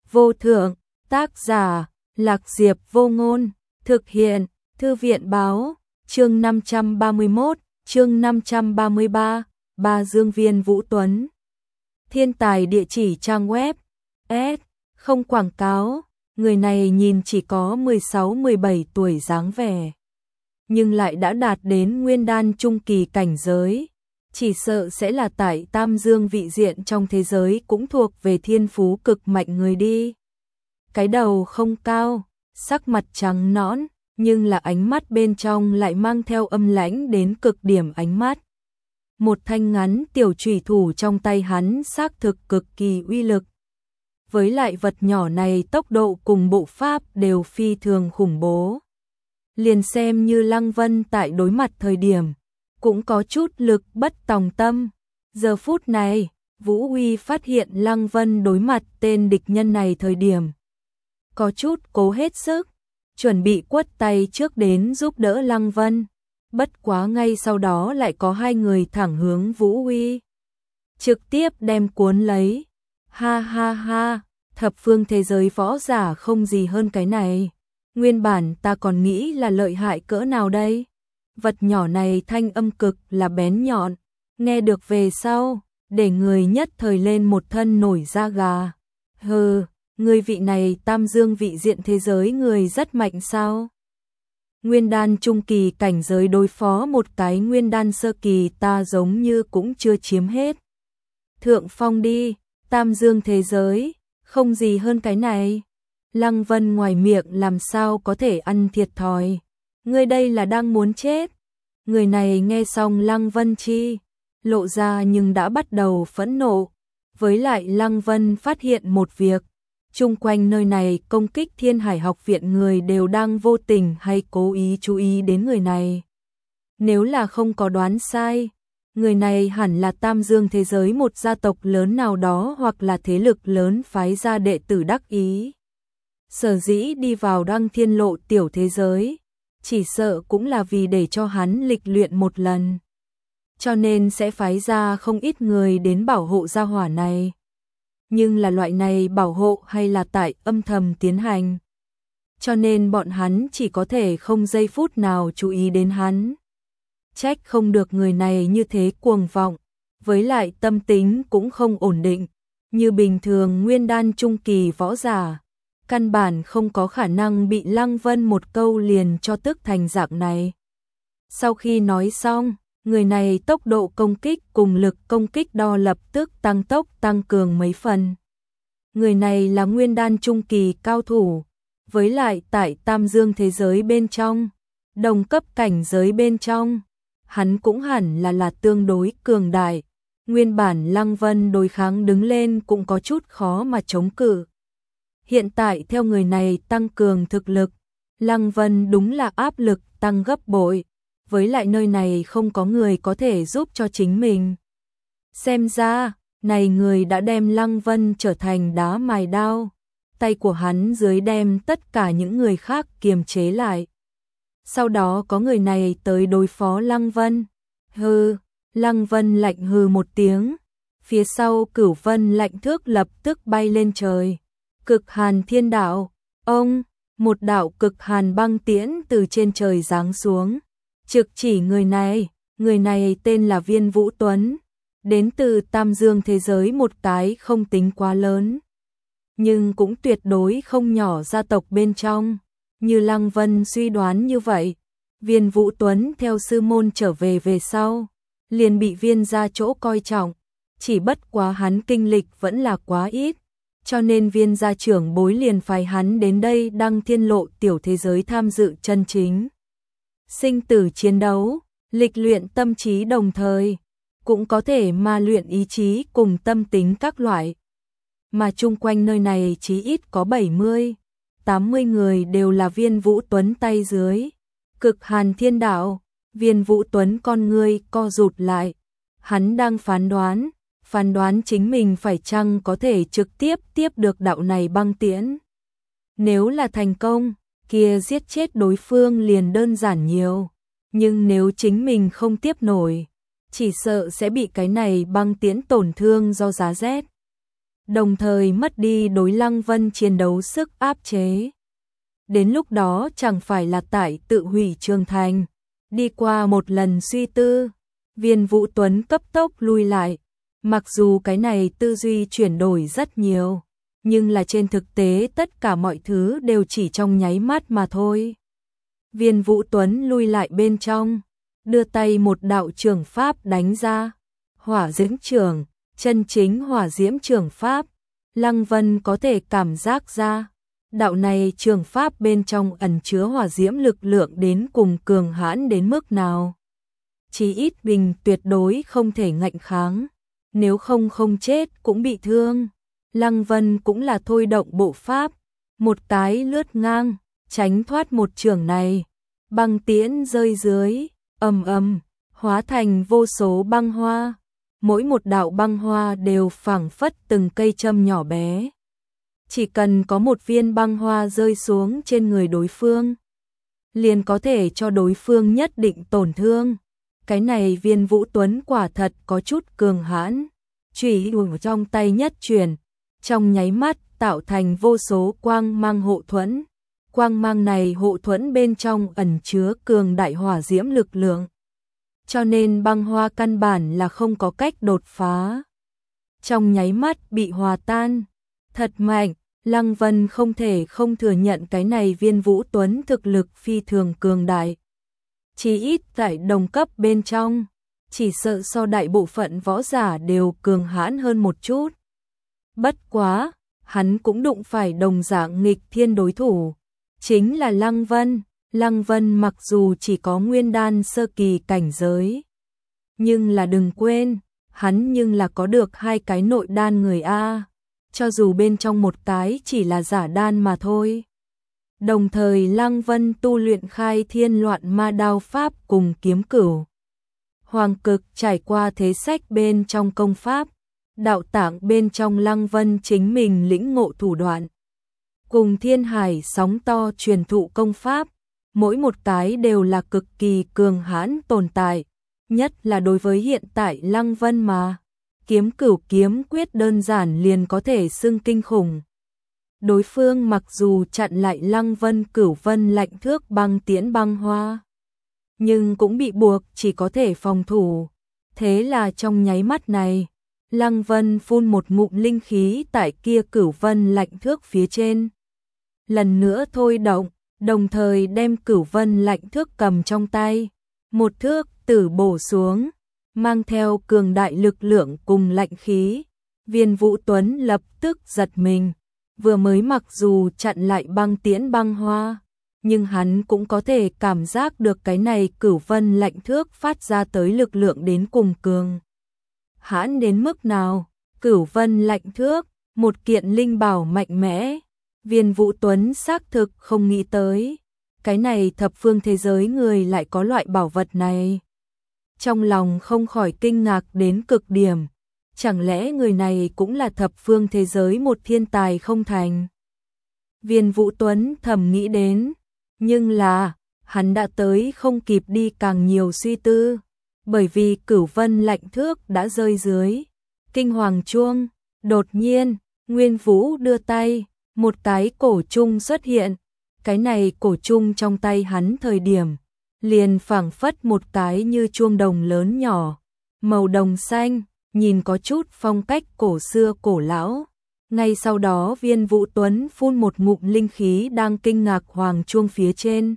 vô thượng, tác giả, Lạc Diệp Vô Ngôn, thực hiện, Thư viện báo, chương 531, chương 533, Ba Dương Viên Vũ Tuấn. Thiên tài địa chỉ trang web, S, không quảng cáo, người này nhìn chỉ có 16-17 tuổi dáng vẻ, nhưng lại đã đạt đến nguyên đan trung kỳ cảnh giới. Chỉ sợ sẽ là tại Tam Dương vị diện trong thế giới cũng thuộc về thiên phú cực mạnh người đi. Cái đầu không cao, sắc mặt trắng nõn, nhưng là ánh mắt bên trong lại mang theo âm lãnh đến cực điểm ánh mắt. Một thanh ngắn tiểu chủy thủ trong tay hắn xác thực cực kỳ uy lực. Với lại vật nhỏ này tốc độ cùng bộ pháp đều phi thường khủng bố. Liền xem như Lăng Vân tại đối mặt thời điểm, cũng có chút lực bất tòng tâm. Giờ phút này, Vũ Huy phát hiện Lăng Vân đối mặt tên địch nhân này thời điểm, có chút cố hết sức, chuẩn bị quất tay trước đến giúp đỡ Lăng Vân. Bất quá ngay sau đó lại có hai người thẳng hướng Vũ Huy, trực tiếp đem cuốn lấy. Ha ha ha, thập phương thế giới võ giả không gì hơn cái này. Nguyên bản ta còn nghĩ là lợi hại cỡ nào đây. Vật nhỏ này thanh âm cực là bén nhọn, nghe được về sau, để người nhất thời lên một thân nổi da gà. Hừ, người vị này Tam Dương vị diện thế giới người rất mạnh sao? Nguyên đan trung kỳ cảnh giới đối phó một cái nguyên đan sơ kỳ ta giống như cũng chưa chiếm hết. Thượng phong đi, Tam Dương thế giới, không gì hơn cái này. Lăng Vân ngoài miệng làm sao có thể ăn thiệt thòi. Ngươi đây là đang muốn chết. Người này nghe xong Lăng Vân chi lộ ra nhưng đã bắt đầu phẫn nộ. Với lại Lăng Vân phát hiện một việc, chung quanh nơi này công kích Thiên Hải học viện người đều đang vô tình hay cố ý chú ý đến người này. Nếu là không có đoán sai, người này hẳn là Tam Dương thế giới một gia tộc lớn nào đó hoặc là thế lực lớn phái ra đệ tử đắc ý. Sở dĩ đi vào Đăng Thiên Lộ tiểu thế giới, chỉ sợ cũng là vì để cho hắn lịch luyện một lần. Cho nên sẽ phái ra không ít người đến bảo hộ gia hỏa này. Nhưng là loại này bảo hộ hay là tại âm thầm tiến hành. Cho nên bọn hắn chỉ có thể không giây phút nào chú ý đến hắn. Trách không được người này như thế cuồng vọng, với lại tâm tính cũng không ổn định. Như bình thường nguyên đan trung kỳ võ giả, căn bản không có khả năng bị Lăng Vân một câu liền cho tức thành dạng này. Sau khi nói xong, người này tốc độ công kích cùng lực công kích đo lập tức tăng tốc tăng cường mấy phần. Người này là nguyên đan trung kỳ cao thủ, với lại tại Tam Dương thế giới bên trong, đồng cấp cảnh giới bên trong, hắn cũng hẳn là tương đối cường đại. Nguyên bản Lăng Vân đối kháng đứng lên cũng có chút khó mà chống cự. Hiện tại theo người này tăng cường thực lực, Lăng Vân đúng là áp lực tăng gấp bội, với lại nơi này không có người có thể giúp cho chính mình. Xem ra, này người đã đem Lăng Vân trở thành đá mài đao, tay của hắn dưới đem tất cả những người khác kiềm chế lại. Sau đó có người này tới đối phó Lăng Vân. Hừ, Lăng Vân lạnh hừ một tiếng, phía sau Cửu Vân lạnh thước lập tức bay lên trời. Cực hàn thiên đạo, ông, một đạo cực hàn băng tiễn từ trên trời giáng xuống, trực chỉ người này tên là Viên Vũ Tuấn, đến từ Tam Dương thế giới một cái không tính quá lớn, nhưng cũng tuyệt đối không nhỏ gia tộc bên trong, như Lăng Vân suy đoán như vậy. Viên Vũ Tuấn theo sư môn trở về sau, liền bị Viên gia chỗ coi trọng, chỉ bất quá hắn kinh lịch vẫn là quá ít. Cho nên Viên gia trưởng bối liền phái hắn đến đây Đăng Thiên Lộ tiểu thế giới tham dự chân chính sinh tử chiến đấu, lịch luyện tâm trí đồng thời, cũng có thể ma luyện ý chí cùng tâm tính các loại. Mà chung quanh nơi này chí ít có 70-80 người đều là Viên Vũ Tuấn tay dưới. Cực hàn thiên đạo, Viên Vũ Tuấn con ngươi co rụt lại, hắn đang phán đoán chính mình phải chăng có thể trực tiếp tiếp được đạo này băng tiễn. Nếu là thành công, kia giết chết đối phương liền đơn giản nhiều, nhưng nếu chính mình không tiếp nổi, chỉ sợ sẽ bị cái này băng tiễn tổn thương do giá rét. đồng thời mất đi đối Lăng Vân chiến đấu sức áp chế. Đến lúc đó chẳng phải là tại tự hủy Trường Thành. Đi qua một lần suy tư, Viên Vũ Tuấn cấp tốc lui lại. Mặc dù cái này tư duy chuyển đổi rất nhiều, nhưng là trên thực tế tất cả mọi thứ đều chỉ trong nháy mắt mà thôi. Viên Vũ Tuấn lui lại bên trong, đưa tay một đạo trường pháp đánh ra. Hỏa diễm trường, chân chính hỏa diễm trường pháp. Lăng Vân có thể cảm giác ra, đạo này trường pháp bên trong ẩn chứa hỏa diễm lực lượng đến cùng cường hãn đến mức nào. Chỉ ít mình tuyệt đối không thể ngạnh kháng, nếu không không chết cũng bị thương. Lăng Vân cũng là thôi động bộ pháp, một cái lướt ngang, tránh thoát một trường này. Băng tiễn rơi dưới, ầm ầm, hóa thành vô số băng hoa. Mỗi một đạo băng hoa đều phảng phất từng cây châm nhỏ bé. Chỉ cần có một viên băng hoa rơi xuống trên người đối phương, liền có thể cho đối phương nhất định tổn thương. Cái này Viên Vũ Tuấn quả thật có chút cường hãn. Chủy ở trong tay nhất chuyển, trong nháy mắt tạo thành vô số quang mang hộ thuẫn. Quang mang này hộ thuẫn bên trong ẩn chứa cường đại hỏa diễm lực lượng, cho nên băng hoa căn bản là không có cách đột phá. Trong nháy mắt bị hòa tan. Thật mạnh, Lăng Vân không thể không thừa nhận cái này Viên Vũ Tuấn thực lực phi thường cường đại. Chỉ ít tại đồng cấp bên trong, chỉ sợ so đại bộ phận võ giả đều cường hãn hơn một chút. Bất quá, hắn cũng đụng phải đồng dạng nghịch thiên đối thủ, chính là Lăng Vân. Lăng Vân mặc dù chỉ có nguyên đan sơ kỳ cảnh giới, nhưng là đừng quên, hắn nhưng là có được 2 cái nội đan người A, cho dù bên trong một cái chỉ là giả đan mà thôi. Đồng thời Lăng Vân tu luyện Khai Thiên Loạn Ma đao pháp cùng Kiếm Cửu Hoàng Cực trải qua thế sách bên trong công pháp, đạo tạng bên trong Lăng Vân chính mình lĩnh ngộ thủ đoạn, cùng Thiên Hải sóng to truyền thụ công pháp, mỗi một cái đều là cực kỳ cường hãn tồn tại, nhất là đối với hiện tại Lăng Vân mà. Kiếm Cửu kiếm quyết đơn giản liền có thể xưng kinh khủng. Đối phương mặc dù chặn lại Lăng Vân Cửu Vân lạnh thước băng tiễn băng hoa, nhưng cũng bị buộc chỉ có thể phòng thủ. Thế là trong nháy mắt này, Lăng Vân phun một ngụm linh khí tại kia Cửu Vân lạnh thước phía trên. Lần nữa thôi động, đồng thời đem Cửu Vân lạnh thước cầm trong tay. Một thước tử bổ xuống, mang theo cường đại lực lượng cùng lạnh khí. Viên Vũ Tuấn lập tức giật mình. Vừa mới mặc dù chặn lại băng tiễn băng hoa, nhưng hắn cũng có thể cảm giác được cái này Cửu Vân lạnh thước phát ra tới lực lượng đến cùng cường hãn đến mức nào. Cửu Vân lạnh thước, một kiện linh bảo mạnh mẽ. Viên Vũ Tuấn xác thực không nghĩ tới, cái này thập phương thế giới người lại có loại bảo vật này. Trong lòng không khỏi kinh ngạc đến cực điểm. Chẳng lẽ người này cũng là thập phương thế giới một thiên tài không thành? Viên Vũ Tuấn thầm nghĩ đến, nhưng là, hắn đã tới không kịp đi càng nhiều suy tư, bởi vì Cửu Vân lạnh thước đã rơi dưới. Kinh hoàng chuông, đột nhiên, Nguyên Vũ đưa tay, một cái cổ chung xuất hiện. Cái này cổ chung trong tay hắn thời điểm, liền phảng phất một cái như chuông đồng lớn nhỏ, màu đồng xanh, nhìn có chút phong cách cổ xưa cổ lão. Ngay sau đó Viên Vũ Tuấn phun một ngụm linh khí đang kinh ngạc hoàng chuông phía trên.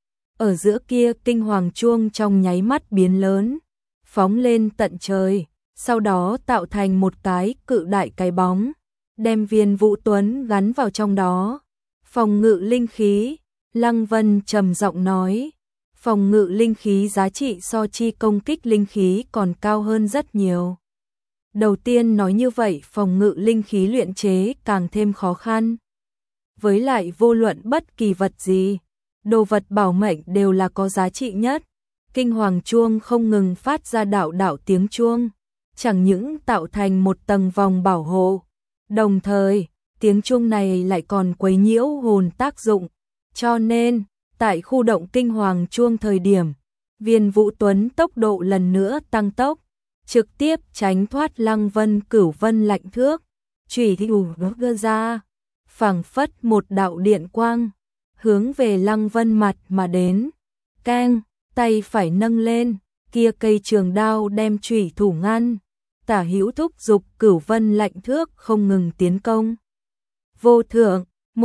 Ở giữa kia kinh hoàng chuông trong nháy mắt biến lớn, phóng lên tận trời, sau đó tạo thành một cái cự đại cái bóng, đem Viên Vũ Tuấn gắn vào trong đó. Phòng ngự linh khí, Lăng Vân trầm giọng nói, phòng ngự linh khí giá trị so chi công kích linh khí còn cao hơn rất nhiều. Đầu tiên nói như vậy phòng ngự linh khí luyện chế càng thêm khó khăn. Với lại vô luận bất kỳ vật gì, đồ vật bảo mệnh đều là có giá trị nhất. Kinh hoàng chuông không ngừng phát ra đạo đạo tiếng chuông, chẳng những tạo thành một tầng vòng bảo hộ, đồng thời tiếng chuông này lại còn quấy nhiễu hồn tác dụng, cho nên tại khu động kinh hoàng chuông thời điểm, Viên Vũ Tuấn tốc độ lần nữa tăng tốc, trực tiếp tránh thoát Lăng Vân Cửu Vân lạnh thước, chủy thủ gơ ra, phảng phất một đạo điện quang, hướng về Lăng Vân mặt mà đến. Keng, tay phải nâng lên, kia cây trường đao đem chủy thủ ngăn, tả hữu thúc dục Cửu Vân lạnh thước không ngừng tiến công. Vô thượng,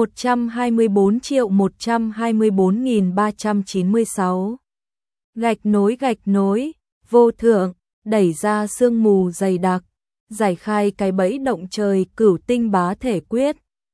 124.124.396. Gạch nối, vô thượng, đẩy ra sương mù dày đặc, giải khai cái bẫy động trời Cửu Tinh Bá Thể Quyết,